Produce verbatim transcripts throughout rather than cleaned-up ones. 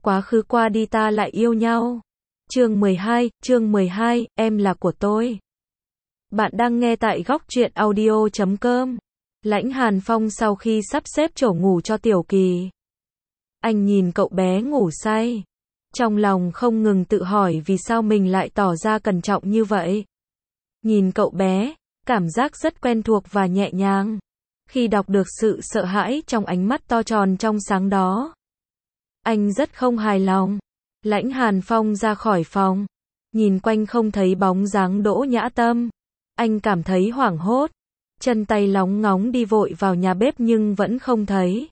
Quá khứ qua đi ta lại yêu nhau. Chương mười hai, chương mười hai, em là của tôi. Bạn đang nghe tại góc truyện audio chấm com. Lãnh Hàn Phong sau khi sắp xếp chỗ ngủ cho Tiểu Kỳ. Anh nhìn cậu bé ngủ say. Trong lòng không ngừng tự hỏi vì sao mình lại tỏ ra cẩn trọng như vậy. Nhìn cậu bé, cảm giác rất quen thuộc và nhẹ nhàng. Khi đọc được sự sợ hãi trong ánh mắt to tròn trong sáng đó. Anh rất không hài lòng. Lãnh Hàn Phong ra khỏi phòng. Nhìn quanh không thấy bóng dáng Đỗ Nhã Tâm. Anh cảm thấy hoảng hốt. Chân tay lóng ngóng đi vội vào nhà bếp nhưng vẫn không thấy.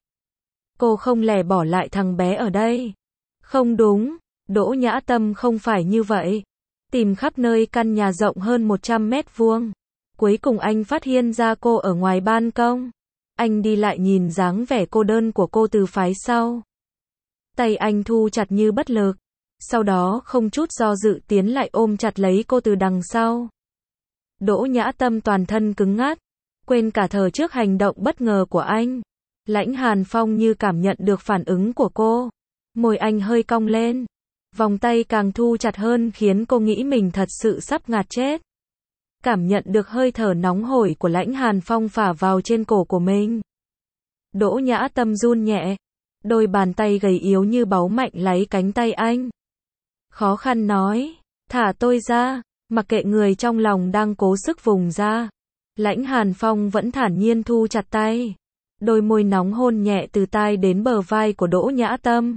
Cô không lẽ bỏ lại thằng bé ở đây. Không đúng, Đỗ Nhã Tâm không phải như vậy. Tìm khắp nơi căn nhà rộng hơn một trăm mét vuông. Cuối cùng anh phát hiện ra cô ở ngoài ban công. Anh đi lại nhìn dáng vẻ cô đơn của cô từ phía sau. Tay anh thu chặt như bất lực. Sau đó không chút do dự tiến lại ôm chặt lấy cô từ đằng sau. Đỗ Nhã Tâm toàn thân cứng ngắc. Quên cả thở trước hành động bất ngờ của anh. Lãnh Hàn Phong như cảm nhận được phản ứng của cô. Môi anh hơi cong lên. Vòng tay càng thu chặt hơn khiến cô nghĩ mình thật sự sắp ngạt chết. Cảm nhận được hơi thở nóng hổi của Lãnh Hàn Phong phả vào trên cổ của mình. Đỗ Nhã Tâm run nhẹ. Đôi bàn tay gầy yếu như báu mạnh lấy cánh tay anh. Khó khăn nói, thả tôi ra, mặc kệ người trong lòng đang cố sức vùng ra. Lãnh Hàn Phong vẫn thản nhiên thu chặt tay. Đôi môi nóng hôn nhẹ từ tai đến bờ vai của Đỗ Nhã Tâm.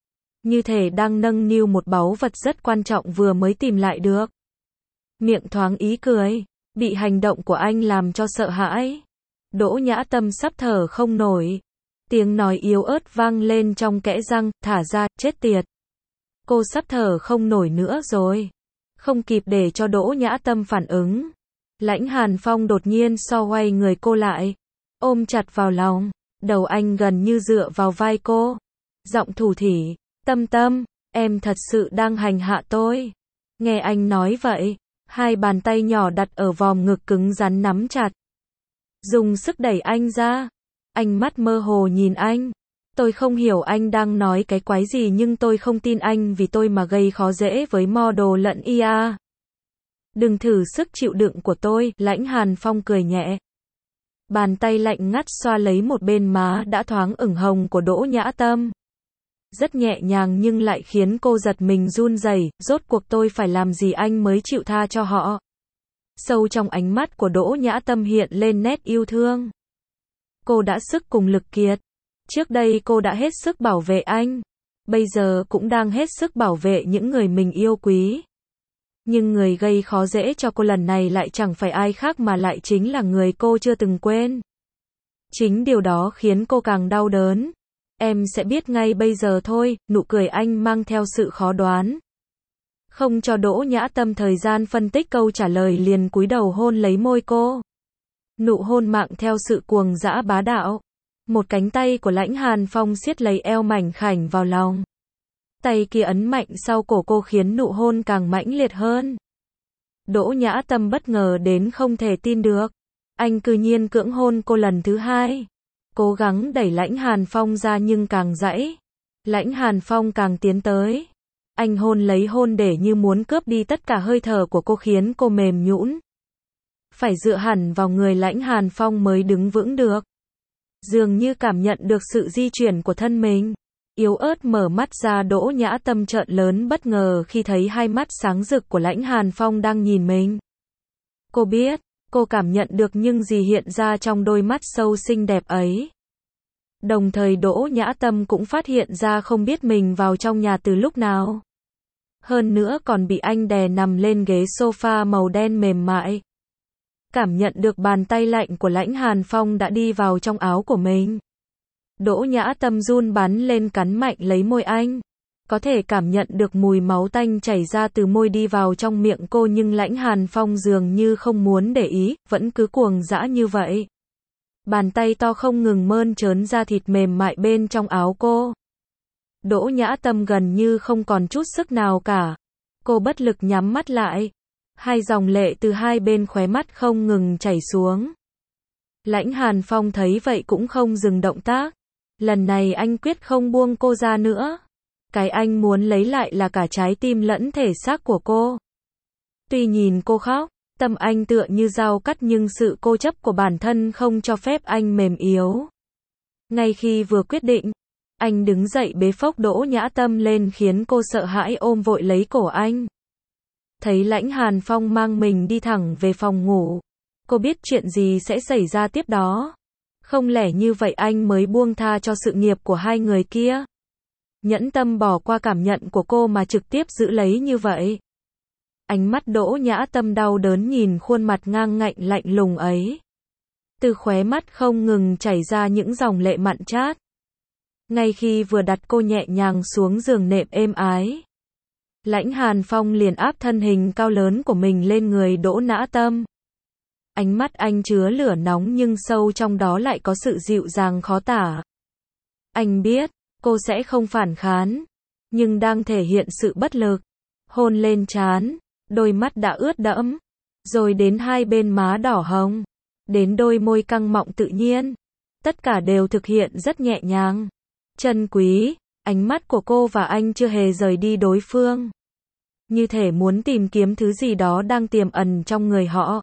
Như thể đang nâng niu một báu vật rất quan trọng vừa mới tìm lại được. Miệng thoáng ý cười, bị hành động của anh làm cho sợ hãi. Đỗ Nhã Tâm sắp thở không nổi. Tiếng nói yếu ớt vang lên trong kẽ răng, thả ra, chết tiệt. Cô sắp thở không nổi nữa rồi. Không kịp để cho Đỗ Nhã Tâm phản ứng. Lãnh Hàn Phong đột nhiên so quay người cô lại. Ôm chặt vào lòng. Đầu anh gần như dựa vào vai cô. Giọng thủ thỉ. Tâm Tâm, em thật sự đang hành hạ tôi. Nghe anh nói vậy. Hai bàn tay nhỏ đặt ở vòm ngực cứng rắn nắm chặt. Dùng sức đẩy anh ra. Anh mắt mơ hồ nhìn anh. Tôi không hiểu anh đang nói cái quái gì nhưng tôi không tin anh vì tôi mà gây khó dễ với model lẫn i a. Đừng thử sức chịu đựng của tôi, Lãnh Hàn Phong cười nhẹ. Bàn tay lạnh ngắt xoa lấy một bên má đã thoáng ửng hồng của Đỗ Nhã Tâm. Rất nhẹ nhàng nhưng lại khiến cô giật mình run rẩy, rốt cuộc tôi phải làm gì anh mới chịu tha cho họ. Sâu trong ánh mắt của Đỗ Nhã Tâm hiện lên nét yêu thương. Cô đã sức cùng lực kiệt. Trước đây cô đã hết sức bảo vệ anh. Bây giờ cũng đang hết sức bảo vệ những người mình yêu quý. Nhưng người gây khó dễ cho cô lần này lại chẳng phải ai khác mà lại chính là người cô chưa từng quên. Chính điều đó khiến cô càng đau đớn. Em sẽ biết ngay bây giờ thôi, nụ cười anh mang theo sự khó đoán. Không cho Đỗ Nhã Tâm thời gian phân tích câu trả lời liền cúi đầu hôn lấy môi cô. Nụ hôn mạng theo sự cuồng dã bá đạo. Một cánh tay của Lãnh Hàn Phong siết lấy eo mảnh khảnh vào lòng. Tay kia ấn mạnh sau cổ cô khiến nụ hôn càng mãnh liệt hơn. Đỗ Nhã Tâm bất ngờ đến không thể tin được. Anh cư nhiên cưỡng hôn cô lần thứ hai. Cố gắng đẩy Lãnh Hàn Phong ra nhưng càng giãy. Lãnh Hàn Phong càng tiến tới. Anh hôn lấy hôn để như muốn cướp đi tất cả hơi thở của cô khiến cô mềm nhũn. Phải dựa hẳn vào người Lãnh Hàn Phong mới đứng vững được. Dường như cảm nhận được sự di chuyển của thân mình. Yếu ớt mở mắt ra Đỗ Nhã Tâm trợn lớn bất ngờ khi thấy hai mắt sáng rực của Lãnh Hàn Phong đang nhìn mình. Cô biết, cô cảm nhận được những gì hiện ra trong đôi mắt sâu xinh đẹp ấy. Đồng thời Đỗ Nhã Tâm cũng phát hiện ra không biết mình vào trong nhà từ lúc nào. Hơn nữa còn bị anh đè nằm lên ghế sofa màu đen mềm mại. Cảm nhận được bàn tay lạnh của Lãnh Hàn Phong đã đi vào trong áo của mình. Đỗ Nhã Tâm run bắn lên cắn mạnh lấy môi anh. Có thể cảm nhận được mùi máu tanh chảy ra từ môi đi vào trong miệng cô nhưng Lãnh Hàn Phong dường như không muốn để ý, vẫn cứ cuồng dã như vậy. Bàn tay to không ngừng mơn trớn da thịt mềm mại bên trong áo cô. Đỗ Nhã Tâm gần như không còn chút sức nào cả. Cô bất lực nhắm mắt lại. Hai dòng lệ từ hai bên khóe mắt không ngừng chảy xuống. Lãnh Hàn Phong thấy vậy cũng không dừng động tác. Lần này anh quyết không buông cô ra nữa. Cái anh muốn lấy lại là cả trái tim lẫn thể xác của cô. Tuy nhìn cô khóc, tâm anh tựa như dao cắt nhưng sự cố chấp của bản thân không cho phép anh mềm yếu. Ngay khi vừa quyết định, anh đứng dậy bế phốc Đỗ Nhã Tâm lên khiến cô sợ hãi ôm vội lấy cổ anh. Thấy Lãnh Hàn Phong mang mình đi thẳng về phòng ngủ, cô biết chuyện gì sẽ xảy ra tiếp đó. Không lẽ như vậy anh mới buông tha cho sự nghiệp của hai người kia? Nhẫn tâm bỏ qua cảm nhận của cô mà trực tiếp giữ lấy như vậy. Ánh mắt Đỗ Nhã Tâm đau đớn nhìn khuôn mặt ngang ngạnh lạnh lùng ấy. Từ khóe mắt không ngừng chảy ra những dòng lệ mặn chát. Ngay khi vừa đặt cô nhẹ nhàng xuống giường nệm êm ái, Lãnh Hàn Phong liền áp thân hình cao lớn của mình lên người Đỗ Nhã Tâm. Ánh mắt anh chứa lửa nóng nhưng sâu trong đó lại có sự dịu dàng khó tả. Anh biết, cô sẽ không phản kháng, nhưng đang thể hiện sự bất lực. Hôn lên trán, đôi mắt đã ướt đẫm, rồi đến hai bên má đỏ hồng, đến đôi môi căng mọng tự nhiên. Tất cả đều thực hiện rất nhẹ nhàng, trân quý. Ánh mắt của cô và anh chưa hề rời đi đối phương, như thể muốn tìm kiếm thứ gì đó đang tiềm ẩn trong người họ.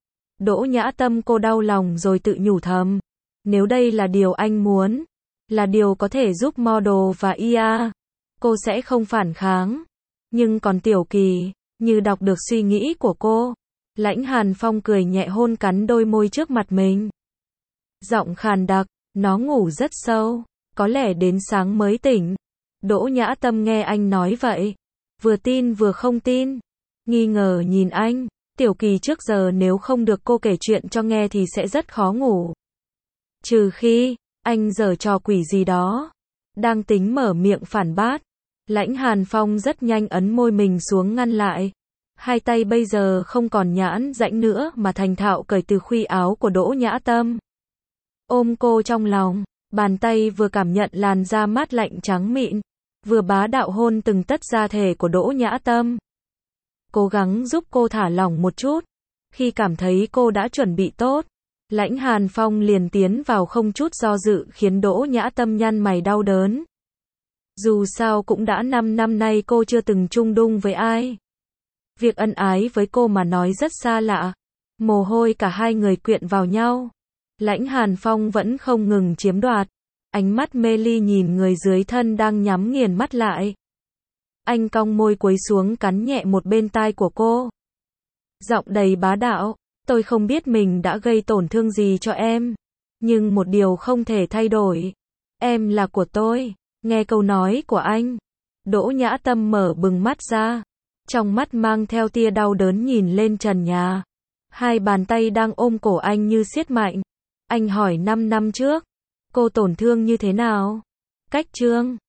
Đỗ Nhã Tâm cô đau lòng rồi tự nhủ thầm, nếu đây là điều anh muốn, là điều có thể giúp model và i a, cô sẽ không phản kháng. Nhưng còn Tiểu Kỳ, như đọc được suy nghĩ của cô, Lãnh Hàn Phong cười nhẹ hôn cắn đôi môi trước mặt mình. Giọng khàn đặc, nó ngủ rất sâu, có lẽ đến sáng mới tỉnh. Đỗ Nhã Tâm nghe anh nói vậy, vừa tin vừa không tin, nghi ngờ nhìn anh. Tiểu Kỳ trước giờ nếu không được cô kể chuyện cho nghe thì sẽ rất khó ngủ. Trừ khi, anh giở trò quỷ gì đó. Đang tính mở miệng phản bác, Lãnh Hàn Phong rất nhanh ấn môi mình xuống ngăn lại. Hai tay bây giờ không còn nhãn rãnh nữa mà thành thạo cởi từ khuy áo của Đỗ Nhã Tâm. Ôm cô trong lòng, bàn tay vừa cảm nhận làn da mát lạnh trắng mịn, vừa bá đạo hôn từng tấc da thể của Đỗ Nhã Tâm. Cố gắng giúp cô thả lỏng một chút. Khi cảm thấy cô đã chuẩn bị tốt, Lãnh Hàn Phong liền tiến vào không chút do dự khiến Đỗ Nhã Tâm nhăn mày đau đớn. Dù sao cũng đã năm năm nay cô chưa từng chung đung với ai. Việc ân ái với cô mà nói rất xa lạ. Mồ hôi cả hai người quyện vào nhau. Lãnh Hàn Phong vẫn không ngừng chiếm đoạt. Ánh mắt mê ly nhìn người dưới thân đang nhắm nghiền mắt lại. Anh cong môi cúi xuống cắn nhẹ một bên tai của cô. Giọng đầy bá đạo, tôi không biết mình đã gây tổn thương gì cho em. Nhưng một điều không thể thay đổi. Em là của tôi. Nghe câu nói của anh, Đỗ Nhã Tâm mở bừng mắt ra. Trong mắt mang theo tia đau đớn nhìn lên trần nhà. Hai bàn tay đang ôm cổ anh như siết mạnh. Anh hỏi năm năm trước, cô tổn thương như thế nào? Cách chương